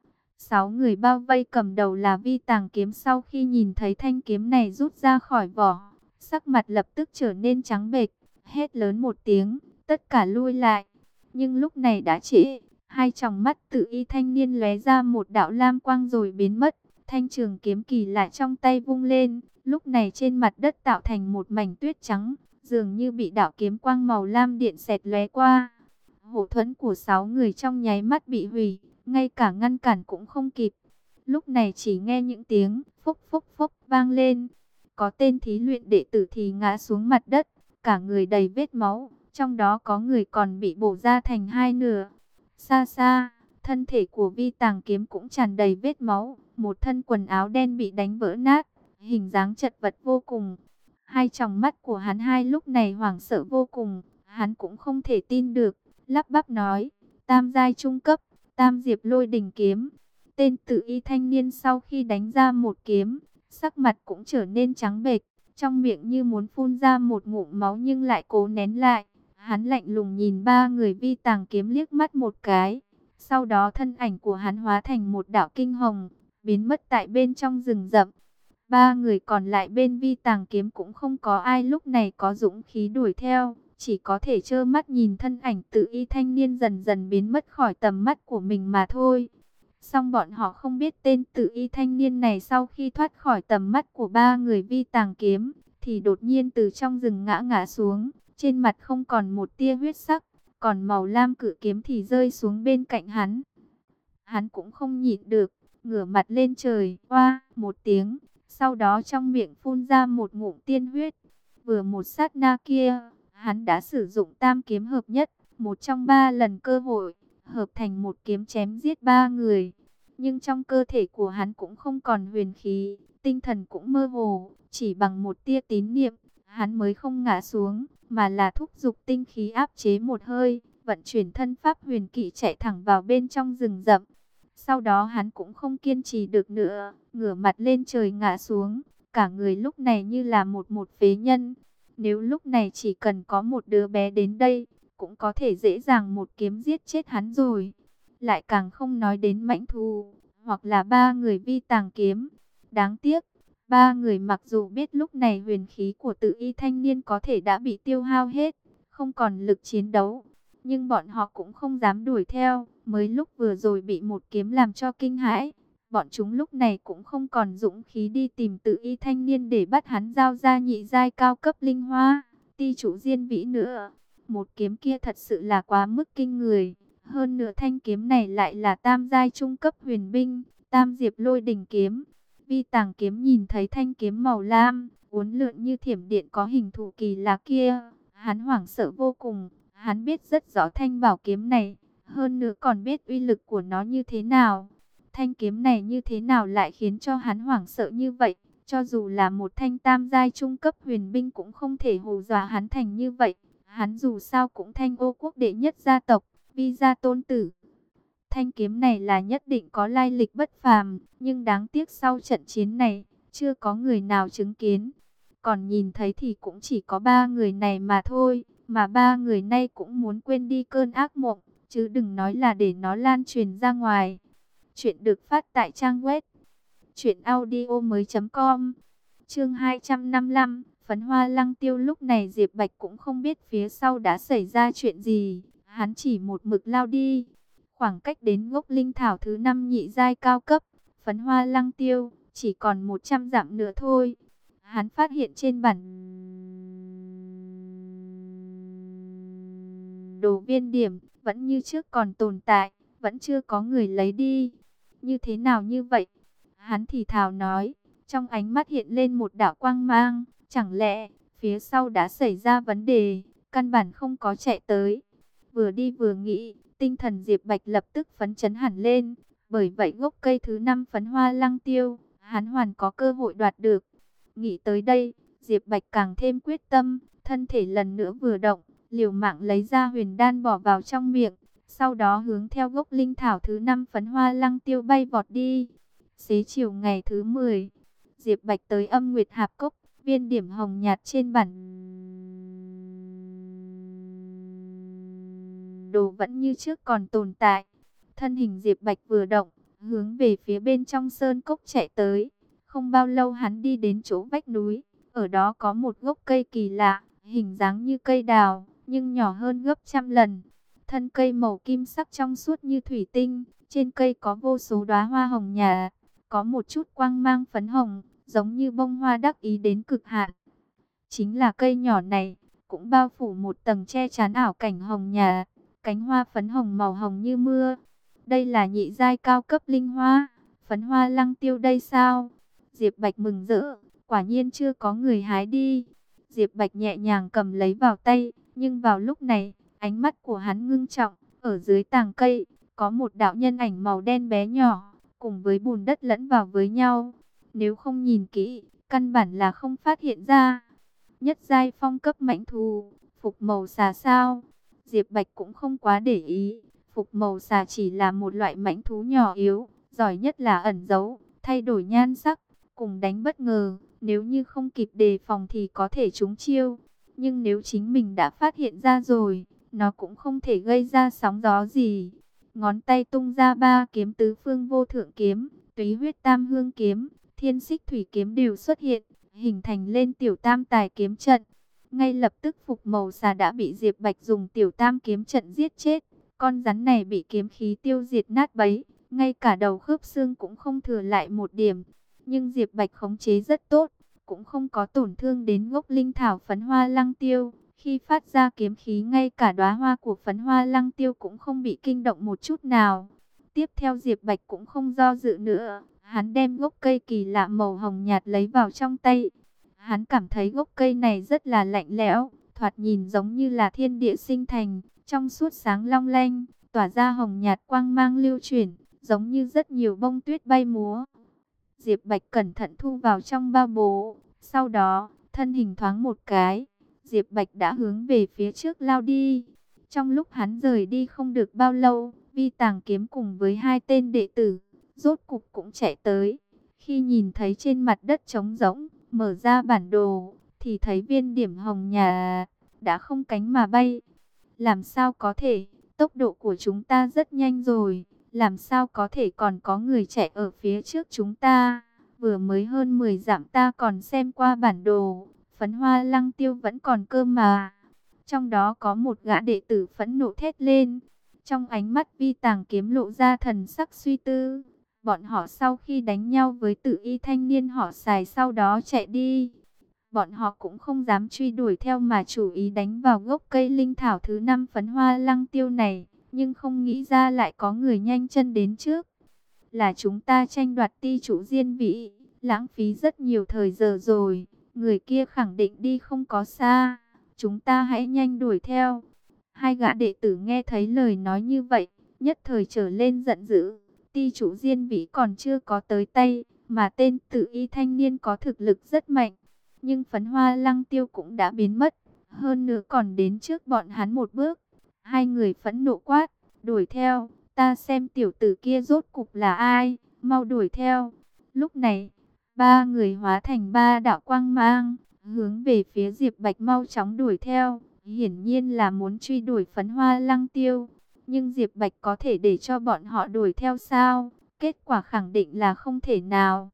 6 người bao vây cầm đầu là Vi Tàng Kiếm sau khi nhìn thấy thanh kiếm này rút ra khỏi vỏ, sắc mặt lập tức trở nên trắng bệch, hét lớn một tiếng, tất cả lui lại. Nhưng lúc này đã trễ, hai tròng mắt Tự Y thanh niên lóe ra một đạo lam quang rồi biến mất. Thanh trường kiếm kỳ lạ trong tay vung lên, lúc này trên mặt đất tạo thành một mảnh tuyết trắng, dường như bị đạo kiếm quang màu lam điện xẹt lóe qua. Hổ thuẫn của 6 người trong nháy mắt bị hủy, ngay cả ngăn cản cũng không kịp. Lúc này chỉ nghe những tiếng phốc phốc phốc vang lên. Có tên thí luyện đệ tử thì ngã xuống mặt đất, cả người đầy vết máu, trong đó có người còn bị bổ ra thành hai nửa. Xa xa, thân thể của Vi Tàng Kiếm cũng tràn đầy vết máu, một thân quần áo đen bị đánh vỡ nát, hình dáng chật vật vô cùng. Hai tròng mắt của hắn hai lúc này hoảng sợ vô cùng, hắn cũng không thể tin được, lắp bắp nói, tam giai trung cấp, Tam Diệp Lôi Đỉnh Kiếm. Tên Tự Y thanh niên sau khi đánh ra một kiếm, sắc mặt cũng trở nên trắng bệch, trong miệng như muốn phun ra một ngụm máu nhưng lại cố nén lại. Hắn lạnh lùng nhìn ba người Vi Tàng Kiếm liếc mắt một cái, sau đó thân ảnh của hắn hóa thành một đạo kinh hồng, biến mất tại bên trong rừng rậm. Ba người còn lại bên Vi Tàng Kiếm cũng không có ai lúc này có dũng khí đuổi theo, chỉ có thể trơ mắt nhìn thân ảnh Tự Y thanh niên dần dần biến mất khỏi tầm mắt của mình mà thôi. Song bọn họ không biết tên Tự Y thanh niên này sau khi thoát khỏi tầm mắt của ba người Vi Tàng Kiếm, thì đột nhiên từ trong rừng ngã xuống, trên mặt không còn một tia huyết sắc, còn màu lam cự kiếm thì rơi xuống bên cạnh hắn. Hắn cũng không nhịn được, ngửa mặt lên trời, oa một tiếng, sau đó trong miệng phun ra một ngụm tiên huyết. Vừa một sát na kia, hắn đã sử dụng tam kiếm hợp nhất, một trong ba lần cơ hội, hợp thành một kiếm chém giết ba người. Nhưng trong cơ thể của hắn cũng không còn huyền khí, tinh thần cũng mơ hồ, chỉ bằng một tia tín niệm, hắn mới không ngã xuống, mà là thúc giục tinh khí áp chế một hơi, vận chuyển thân pháp huyền kỵ chạy thẳng vào bên trong rừng rậm. Sau đó hắn cũng không kiên trì được nữa, ngửa mặt lên trời ngã xuống, cả người lúc này như là một phế nhân. Nếu lúc này chỉ cần có một đứa bé đến đây, cũng có thể dễ dàng một kiếm giết chết hắn rồi. Lại càng không nói đến mãnh thú, hoặc là ba người Vi Tàng Kiếm. Đáng tiếc, ba người mặc dù biết lúc này huyền khí của Tự Y thanh niên có thể đã bị tiêu hao hết, không còn lực chiến đấu, nhưng bọn họ cũng không dám đuổi theo. Mới lúc vừa rồi bị một kiếm làm cho kinh hãi, bọn chúng lúc này cũng không còn dũng khí đi tìm Tự Y thanh niên để bắt hắn giao ra nhị giai cao cấp linh hoa, ti chủ diên vĩ nữa. Một kiếm kia thật sự là quá mức kinh người. Hơn nữa thanh kiếm này lại là tam giai trung cấp huyền binh, tam diệp lôi đỉnh kiếm. Vi Tàng Kiếm nhìn thấy thanh kiếm màu lam, uốn lượn như thiểm điện có hình thù kỳ lạ kia, hắn hoảng sợ vô cùng. Hắn biết rất rõ thanh bảo kiếm này, hơn nữa còn biết uy lực của nó như thế nào. Thanh kiếm này như thế nào lại khiến cho hắn hoảng sợ như vậy? Cho dù là một thanh tam giai trung cấp huyền binh cũng không thể hù dọa hắn thành như vậy. Hắn dù sao cũng Thanh Ô quốc đệ nhất gia tộc, Vi gia tôn tử. Thanh kiếm này là nhất định có lai lịch bất phàm, nhưng đáng tiếc sau trận chiến này, chưa có người nào chứng kiến. Còn nhìn thấy thì cũng chỉ có ba người này mà thôi, mà ba người này cũng muốn quên đi cơn ác mộng, chứ đừng nói là để nó lan truyền ra ngoài. Chuyện được phát tại trang web truyệnaudiomoi.com. Chương 255, Phấn Hoa Lăng Tiêu. Lúc này Diệp Bạch cũng không biết phía sau đã xảy ra chuyện gì, hắn chỉ một mực lao đi. Khoảng cách đến gốc linh thảo thứ 5 nhị giai cao cấp, Phấn Hoa Lăng Tiêu, chỉ còn 100 dặm nữa thôi. Hắn phát hiện trên bản đồ viên điểm vẫn như trước còn tồn tại, vẫn chưa có người lấy đi. Như thế nào như vậy? Hắn thì thào nói, trong ánh mắt hiện lên một đạo quang mang, chẳng lẽ phía sau đã xảy ra vấn đề, căn bản không có chạy tới. Vừa đi vừa nghĩ, tinh thần Diệp Bạch lập tức phấn chấn hẳn lên, bởi vậy gốc cây thứ 5 Phấn Hoa Lăng Tiêu, hắn hoàn có cơ hội đoạt được. Nghĩ tới đây, Diệp Bạch càng thêm quyết tâm, thân thể lần nữa vừa động, liều mạng lấy ra huyền đan bỏ vào trong miệng, sau đó hướng theo gốc linh thảo thứ 5 Phấn Hoa Lăng Tiêu bay vọt đi. Xế chiều ngày thứ 10, Diệp Bạch tới Âm Nguyệt Hạp Cốc, viên điểm hồng nhạt trên bản đồ vẫn như trước còn tồn tại. Thân hình Diệp Bạch vừa động, hướng về phía bên trong sơn cốc chạy tới. Không bao lâu hắn đi đến chỗ vách núi, ở đó có một gốc cây kỳ lạ, hình dáng như cây đào, nhưng nhỏ hơn gấp trăm lần. Thân cây màu kim sắc trong suốt như thủy tinh, trên cây có vô số đóa hoa hồng nhạt, có một chút quang mang phấn hồng, giống như bông hoa đắc ý đến cực hạn. Chính là cây nhỏ này, cũng bao phủ một tầng che chắn ảo cảnh hồng nhạt, cánh hoa phấn hồng màu hồng như mưa. Đây là nhị giai cao cấp linh hoa, Phấn Hoa Lăng Tiêu đây sao? Diệp Bạch mừng rỡ, quả nhiên chưa có người hái đi. Diệp Bạch nhẹ nhàng cầm lấy vào tay, nhưng vào lúc này, ánh mắt của hắn ngưng trọng, ở dưới tàng cây, có một đạo nhân ảnh màu đen bé nhỏ, cùng với bùn đất lẫn vào với nhau. Nếu không nhìn kỹ, căn bản là không phát hiện ra. Nhất giai phong cấp mãnh thú, phục màu xà sao? Diệp Bạch cũng không quá để ý, phục màu xà chỉ là một loại mãnh thú nhỏ yếu, giỏi nhất là ẩn giấu, thay đổi nhan sắc, cùng đánh bất ngờ, nếu như không kịp đề phòng thì có thể trúng chiêu. Nhưng nếu chính mình đã phát hiện ra rồi, nó cũng không thể gây ra sóng gió gì. Ngón tay tung ra 3 kiếm tứ phương vô thượng kiếm, túy huyết tam hương kiếm, thiên xích thủy kiếm đều xuất hiện, hình thành lên tiểu tam tài kiếm trận. Ngay lập tức Phục Màu Xà đã bị Diệp Bạch dùng tiểu tam kiếm trận giết chết. Con rắn này bị kiếm khí tiêu diệt nát bấy, ngay cả đầu khớp xương cũng không thừa lại một điểm. Nhưng Diệp Bạch khống chế rất tốt, cũng không có tổn thương đến gốc linh thảo phấn hoa lăng tiêu. Khi phát ra kiếm khí, ngay cả đóa hoa của phấn hoa lăng tiêu cũng không bị kinh động một chút nào. Tiếp theo Diệp Bạch cũng không do dự nữa, hắn đem gốc cây kỳ lạ màu hồng nhạt lấy vào trong tay. Hắn cảm thấy gốc cây này rất là lạnh lẽo, thoạt nhìn giống như là thiên địa sinh thành, trong suốt sáng long lanh, tỏa ra hồng nhạt quang mang lưu chuyển, giống như rất nhiều bông tuyết bay múa. Diệp Bạch cẩn thận thu vào trong ba bố, sau đó, thân hình thoáng một cái, Diệp Bạch đã hướng về phía trước lao đi. Trong lúc hắn rời đi không được bao lâu, Vi Tàng Kiếm cùng với hai tên đệ tử, rốt cục cũng chạy tới. Khi nhìn thấy trên mặt đất trống rỗng, mở ra bản đồ, thì thấy viên điểm hồng nhà đã không cánh mà bay. Làm sao có thể, tốc độ của chúng ta rất nhanh rồi, làm sao có thể còn có người chạy ở phía trước chúng ta. Vừa mới hơn 10 dặm ta còn xem qua bản đồ, phấn hoa lăng tiêu vẫn còn cơ mà. Trong đó có một gã đệ tử phẫn nộ thét lên. Trong ánh mắt Vi Tàng Kiếm lộ ra thần sắc suy tư. Bọn họ sau khi đánh nhau với Tử Y thanh niên họ xài sau đó chạy đi. Bọn họ cũng không dám truy đuổi theo mà chủ ý đánh vào gốc cây linh thảo thứ 5 phấn hoa lăng tiêu này. Nhưng không nghĩ ra lại có người nhanh chân đến trước. Là chúng ta tranh đoạt ti chủ diên vị, lãng phí rất nhiều thời giờ rồi. Người kia khẳng định đi không có xa, chúng ta hãy nhanh đuổi theo. Hai gã đệ tử nghe thấy lời nói như vậy, nhất thời trở lên giận dữ. Ti chủ diên vĩ còn chưa có tới tay, mà tên Tử Y thanh niên có thực lực rất mạnh. Nhưng phấn hoa lăng tiêu cũng đã biến mất, hơn nữa còn đến trước bọn hắn một bước. Hai người phẫn nộ quát, đuổi theo, ta xem tiểu tử kia rốt cục là ai, mau đuổi theo. Lúc này, ba người hóa thành ba đạo quang mang, hướng về phía Diệp Bạch mau chóng đuổi theo, hiển nhiên là muốn truy đuổi phấn hoa lăng tiêu. Nhưng Diệp Bạch có thể để cho bọn họ đuổi theo sao? Kết quả khẳng định là không thể nào.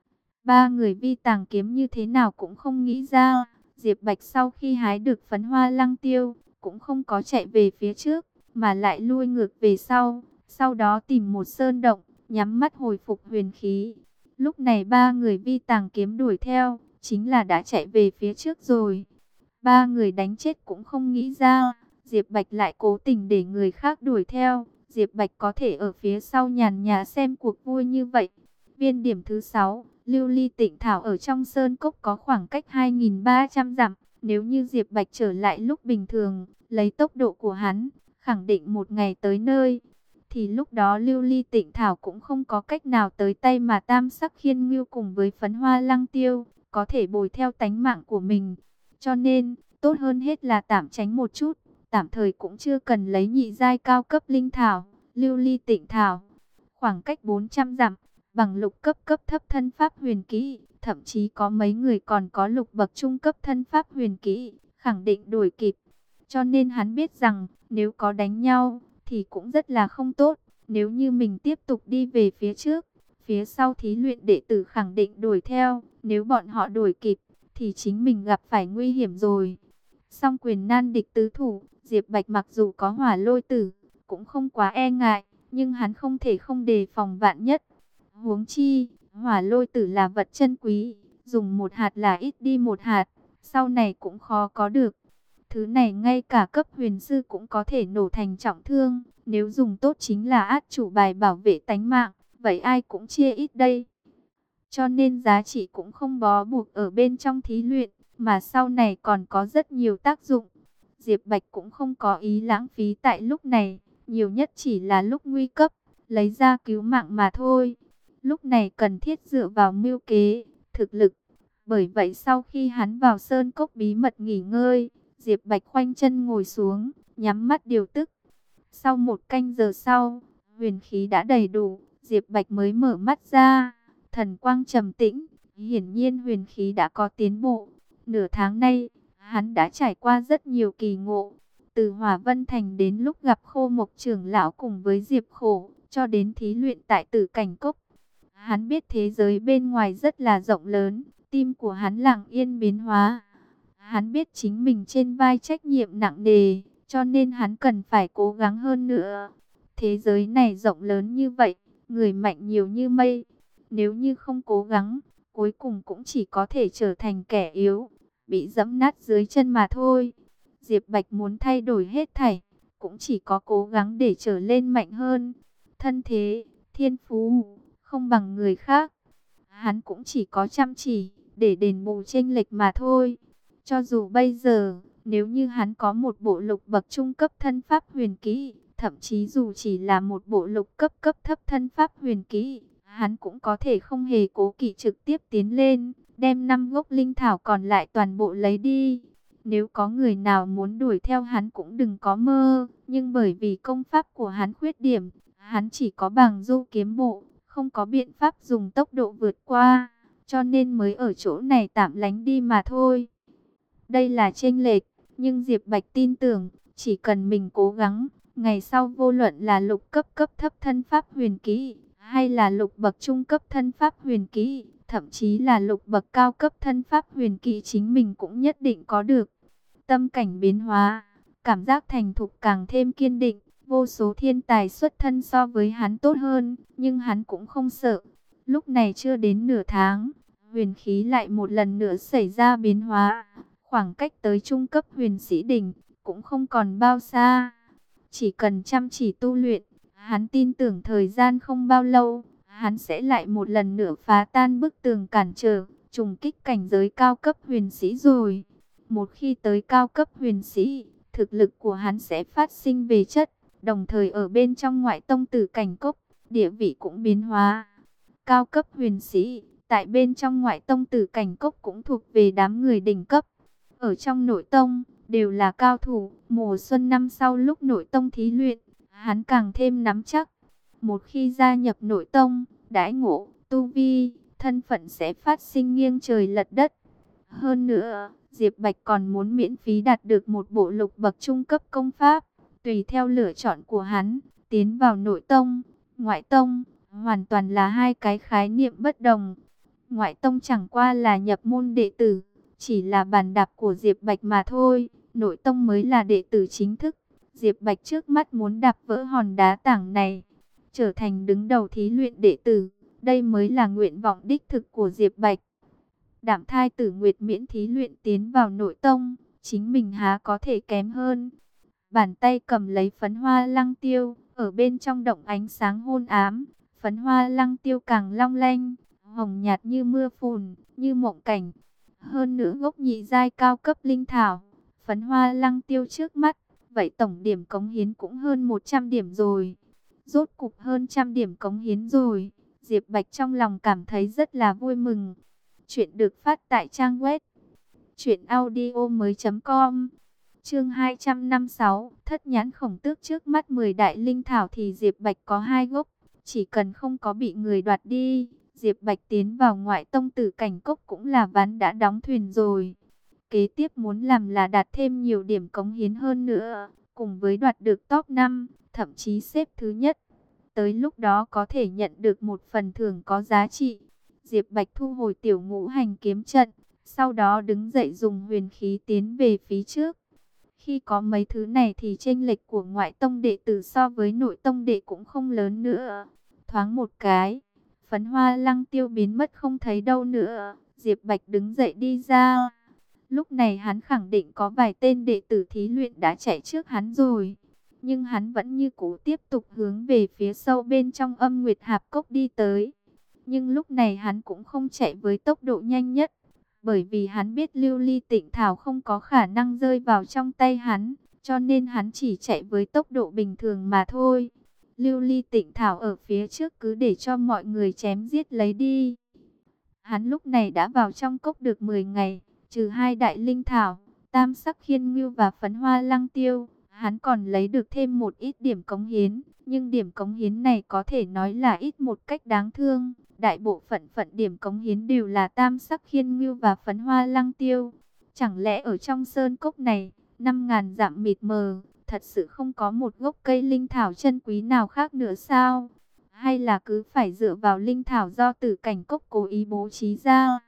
Ba người Vi Tàng Kiếm như thế nào cũng không nghĩ ra, Diệp Bạch sau khi hái được phấn hoa lăng tiêu, cũng không có chạy về phía trước, mà lại lui ngược về sau đó tìm một sơn động, nhắm mắt hồi phục huyền khí. Lúc này ba người Vi Tàng Kiếm đuổi theo, chính là đã chạy về phía trước rồi. Ba người đánh chết cũng không nghĩ ra, Diệp Bạch lại cố tình để người khác đuổi theo. Diệp Bạch có thể ở phía sau nhàn nhã xem cuộc vui như vậy. Viên điểm thứ 6, Lưu Ly Tịnh Thảo ở trong sơn cốc có khoảng cách 2.300 dặm. Nếu như Diệp Bạch trở lại lúc bình thường, lấy tốc độ của hắn, khẳng định một ngày tới nơi. Thì lúc đó Lưu Ly Tịnh Thảo cũng không có cách nào tới tay mà Tam Sắc Khiên Ngưu cùng với phấn hoa lăng tiêu, có thể bồi theo tánh mạng của mình. Cho nên, tốt hơn hết là tạm tránh một chút, tạm thời cũng chưa cần lấy nhị giai cao cấp linh thảo, Lưu Ly Tịnh Thảo. Khoảng cách 400 dặm, bằng lục cấp cấp thấp thân pháp huyền kỹ, thậm chí có mấy người còn có lục bậc trung cấp thân pháp huyền kỹ, khẳng định đuổi kịp. Cho nên hắn biết rằng, nếu có đánh nhau, thì cũng rất là không tốt. Nếu như mình tiếp tục đi về phía trước, phía sau thí luyện đệ tử khẳng định đuổi theo. Nếu bọn họ đuổi kịp, thì chính mình gặp phải nguy hiểm rồi. Song quyền nan địch tứ thủ, Diệp Bạch mặc dù có hỏa lôi tử, cũng không quá e ngại, nhưng hắn không thể không đề phòng vạn nhất. Huống chi, hỏa lôi tử là vật chân quý, dùng một hạt là ít đi một hạt, sau này cũng khó có được. Thứ này ngay cả cấp huyền sư cũng có thể nổ thành trọng thương, nếu dùng tốt chính là át chủ bài bảo vệ tánh mạng, vậy ai cũng chia ít đây. Cho nên giá trị cũng không bó buộc ở bên trong thí luyện, mà sau này còn có rất nhiều tác dụng. Diệp Bạch cũng không có ý lãng phí tại lúc này, nhiều nhất chỉ là lúc nguy cấp, lấy ra cứu mạng mà thôi. Lúc này cần thiết dựa vào mưu kế, thực lực. Bởi vậy sau khi hắn vào sơn cốc bí mật nghỉ ngơi, Diệp Bạch khoanh chân ngồi xuống, nhắm mắt điều tức. Sau một canh giờ sau, huyền khí đã đầy đủ, Diệp Bạch mới mở mắt ra. Thần quang trầm tĩnh, hiển nhiên huyền khí đã có tiến bộ. Nửa tháng nay, hắn đã trải qua rất nhiều kỳ ngộ. Từ Hỏa Vân Thành đến lúc gặp Khô Mộc trưởng lão cùng với Diệp Khổ, cho đến thí luyện tại Tử Cảnh Cốc. Hắn biết thế giới bên ngoài rất là rộng lớn, tim của hắn lặng yên biến hóa. Hắn biết chính mình trên vai trách nhiệm nặng nề, cho nên hắn cần phải cố gắng hơn nữa. Thế giới này rộng lớn như vậy, người mạnh nhiều như mây. Nếu như không cố gắng, cuối cùng cũng chỉ có thể trở thành kẻ yếu, bị giẫm nát dưới chân mà thôi. Diệp Bạch muốn thay đổi hết thảy, cũng chỉ có cố gắng để trở lên mạnh hơn. Thân thế, thiên phú, không bằng người khác. Hắn cũng chỉ có chăm chỉ, để đền bù chênh lệch mà thôi. Cho dù bây giờ, nếu như hắn có một bộ lục bậc trung cấp thân pháp huyền kỹ, thậm chí dù chỉ là một bộ lục cấp cấp thấp thân pháp huyền kỹ, hắn cũng có thể không hề cố kỵ trực tiếp tiến lên, đem 5 gốc linh thảo còn lại toàn bộ lấy đi. Nếu có người nào muốn đuổi theo hắn cũng đừng có mơ, nhưng bởi vì công pháp của hắn khuyết điểm, hắn chỉ có bằng du kiếm bộ, không có biện pháp dùng tốc độ vượt qua, cho nên mới ở chỗ này tạm lánh đi mà thôi. Đây là chênh lệch, nhưng Diệp Bạch tin tưởng, chỉ cần mình cố gắng, ngày sau vô luận là lục cấp cấp thấp thân pháp huyền kỹ, hay là lục bậc trung cấp thân pháp huyền kỹ, thậm chí là lục bậc cao cấp thân pháp huyền kỹ chính mình cũng nhất định có được. Tâm cảnh biến hóa, cảm giác thành thục càng thêm kiên định, vô số thiên tài xuất thân so với hắn tốt hơn, nhưng hắn cũng không sợ. Lúc này chưa đến nửa tháng, huyền khí lại một lần nữa xảy ra biến hóa. Khoảng cách tới trung cấp huyền sĩ đỉnh cũng không còn bao xa. Chỉ cần chăm chỉ tu luyện, hắn tin tưởng thời gian không bao lâu, hắn sẽ lại một lần nữa phá tan bức tường cản trở, trùng kích cảnh giới cao cấp huyền sĩ rồi. Một khi tới cao cấp huyền sĩ, thực lực của hắn sẽ phát sinh về chất, đồng thời ở bên trong ngoại tông tử cảnh cốc, địa vị cũng biến hóa. Cao cấp huyền sĩ, tại bên trong ngoại tông tử cảnh cốc cũng thuộc về đám người đỉnh cấp. Ở trong nội tông, đều là cao thủ, mùa xuân năm sau lúc nội tông thí luyện, hắn càng thêm nắm chắc. Một khi gia nhập nội tông, đãi ngộ, tu vi, thân phận sẽ phát sinh nghiêng trời lật đất. Hơn nữa, Diệp Bạch còn muốn miễn phí đạt được một bộ lục bậc trung cấp công pháp, tùy theo lựa chọn của hắn, tiến vào nội tông, ngoại tông, hoàn toàn là hai cái khái niệm bất đồng. Ngoại tông chẳng qua là nhập môn đệ tử, chỉ là bàn đạp của Diệp Bạch mà thôi, nội tông mới là đệ tử chính thức. Diệp Bạch trước mắt muốn đạp vỡ hòn đá tảng này, trở thành đứng đầu thí luyện đệ tử, đây mới là nguyện vọng đích thực của Diệp Bạch. Đạm thai tử Nguyệt miễn thí luyện tiến vào nội tông, chính mình há có thể kém hơn. Bàn tay cầm lấy phấn hoa lăng tiêu, ở bên trong động ánh sáng hôn ám, phấn hoa lăng tiêu càng long lanh, hồng nhạt như mưa phùn, như mộng cảnh. Hơn nữa gốc nhị giai cao cấp linh thảo, phấn hoa lăng tiêu trước mắt, vậy tổng điểm cống hiến cũng hơn 100 điểm rồi. Rốt cục hơn 100 điểm cống hiến rồi, Diệp Bạch trong lòng cảm thấy rất là vui mừng. Chuyện được phát tại trang web truyệnaudiomoi.com. Chương 256, thất nhãn khổng tước trước mắt 10 đại linh thảo thì Diệp Bạch có 2 gốc, chỉ cần không có bị người đoạt đi, Diệp Bạch tiến vào ngoại tông tử cảnh cốc cũng là ván đã đóng thuyền rồi. Kế tiếp muốn làm là đạt thêm nhiều điểm cống hiến hơn nữa, cùng với đoạt được top 5, thậm chí xếp thứ nhất. Tới lúc đó có thể nhận được một phần thưởng có giá trị. Diệp Bạch thu hồi tiểu ngũ hành kiếm trận, sau đó đứng dậy dùng huyền khí tiến về phía trước. Khi có mấy thứ này thì chênh lệch của ngoại tông đệ tử so với nội tông đệ cũng không lớn nữa. Thoáng một cái, phấn hoa lăng tiêu biến mất không thấy đâu nữa. Diệp Bạch đứng dậy đi ra. Lúc này hắn khẳng định có vài tên đệ tử thí luyện đã chạy trước hắn rồi. Nhưng hắn vẫn như cũ tiếp tục hướng về phía sâu bên trong âm nguyệt hạp cốc đi tới. Nhưng lúc này hắn cũng không chạy với tốc độ nhanh nhất, bởi vì hắn biết lưu ly tịnh thảo không có khả năng rơi vào trong tay hắn, cho nên hắn chỉ chạy với tốc độ bình thường mà thôi. Lưu ly tịnh thảo ở phía trước cứ để cho mọi người chém giết lấy đi. Hắn lúc này đã vào trong cốc được 10 ngày, trừ 2 đại linh thảo, tam sắc khiên ngưu và phấn hoa lăng tiêu, hắn còn lấy được thêm một ít điểm cống hiến, nhưng điểm cống hiến này có thể nói là ít một cách đáng thương. Đại bộ phận điểm cống hiến đều là tam sắc khiên ngưu và phấn hoa lăng tiêu. Chẳng lẽ ở trong sơn cốc này, 5.000 dặm mịt mờ, thật sự không có một gốc cây linh thảo chân quý nào khác nữa sao? Hay là cứ phải dựa vào linh thảo do tử cảnh cốc cố ý bố trí ra?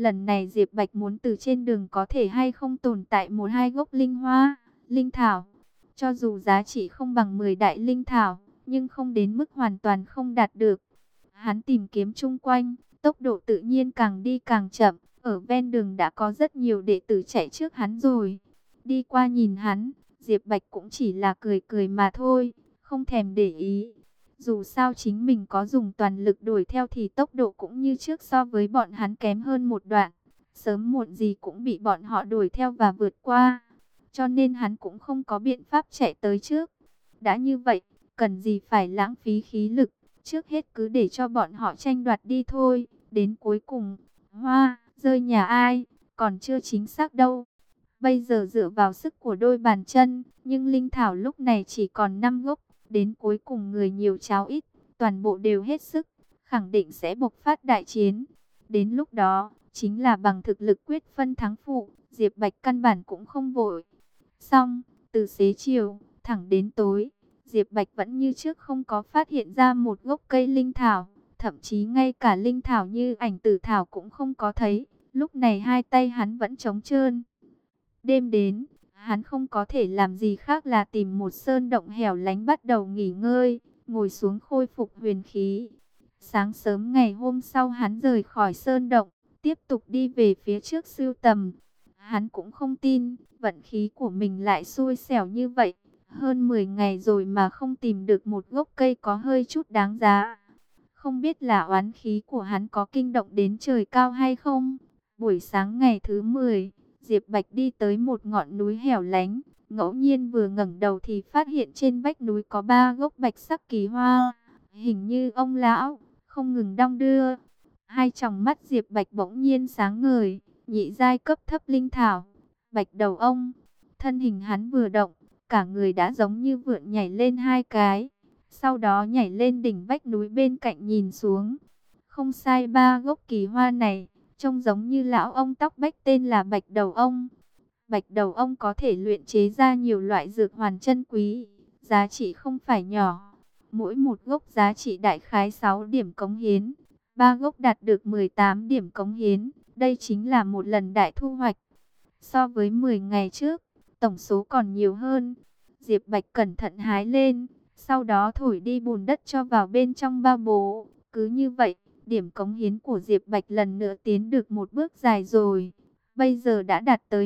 Lần này Diệp Bạch muốn từ trên đường có thể hay không tồn tại một hai gốc linh hoa, linh thảo. Cho dù giá trị không bằng 10 đại linh thảo, nhưng không đến mức hoàn toàn không đạt được. Hắn tìm kiếm chung quanh, tốc độ tự nhiên càng đi càng chậm. Ở ven đường đã có rất nhiều đệ tử chạy trước hắn rồi. Đi qua nhìn hắn, Diệp Bạch cũng chỉ là cười cười mà thôi, không thèm để ý. Dù sao chính mình có dùng toàn lực đuổi theo thì tốc độ cũng như trước so với bọn hắn kém hơn một đoạn. Sớm muộn gì cũng bị bọn họ đuổi theo và vượt qua. Cho nên hắn cũng không có biện pháp chạy tới trước. Đã như vậy, cần gì phải lãng phí khí lực. Trước hết cứ để cho bọn họ tranh đoạt đi thôi. Đến cuối cùng, hoa rơi nhà ai, còn chưa chính xác đâu. Bây giờ dựa vào sức của đôi bàn chân, nhưng linh thảo lúc này chỉ còn 5 gốc. Đến cuối cùng người nhiều cháo ít, toàn bộ đều hết sức, khẳng định sẽ bộc phát đại chiến. Đến lúc đó, chính là bằng thực lực quyết phân thắng phụ, Diệp Bạch căn bản cũng không vội. Xong, từ xế chiều, thẳng đến tối, Diệp Bạch vẫn như trước không có phát hiện ra một gốc cây linh thảo, thậm chí ngay cả linh thảo như ảnh tử thảo cũng không có thấy. Lúc này hai tay hắn vẫn trống trơn. Đêm đến, hắn không có thể làm gì khác là tìm một sơn động hẻo lánh bắt đầu nghỉ ngơi, ngồi xuống khôi phục huyền khí. Sáng sớm ngày hôm sau hắn rời khỏi sơn động, tiếp tục đi về phía trước sưu tầm. Hắn cũng không tin, vận khí của mình lại xui xẻo như vậy. Hơn 10 ngày rồi mà không tìm được một gốc cây có hơi chút đáng giá. Không biết là oán khí của hắn có kinh động đến trời cao hay không. Buổi sáng ngày thứ 10, Diệp Bạch đi tới một ngọn núi hẻo lánh, ngẫu nhiên vừa ngẩng đầu thì phát hiện trên vách núi có 3 gốc bạch sắc kỳ hoa, hình như ông lão không ngừng đong đưa. Hai tròng mắt Diệp Bạch bỗng nhiên sáng ngời, nhị giai cấp thấp linh thảo, bạch đầu ông. Thân hình hắn vừa động, cả người đã giống như vượn nhảy lên 2 cái, sau đó nhảy lên đỉnh vách núi bên cạnh nhìn xuống. Không sai, 3 gốc kỳ hoa này trông giống như lão ông tóc bách tên là bạch đầu ông. Bạch đầu ông có thể luyện chế ra nhiều loại dược hoàn chân quý, giá trị không phải nhỏ. Mỗi một gốc giá trị đại khái 6 điểm cống hiến, 3 gốc đạt được 18 điểm cống hiến. Đây chính là một lần đại thu hoạch. So với 10 ngày trước, tổng số còn nhiều hơn. Diệp Bạch cẩn thận hái lên, sau đó thổi đi bùn đất cho vào bên trong bao bố. Cứ như vậy, điểm cống hiến của Diệp Bạch lần nữa tiến được một bước dài rồi. Bây giờ đã đạt tới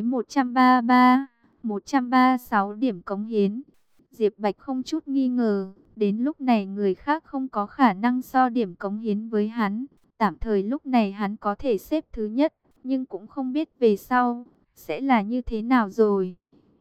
133, 136 điểm cống hiến. Diệp Bạch không chút nghi ngờ, đến lúc này người khác không có khả năng so điểm cống hiến với hắn. Tạm thời lúc này hắn có thể xếp thứ nhất, nhưng cũng không biết về sau sẽ là như thế nào rồi.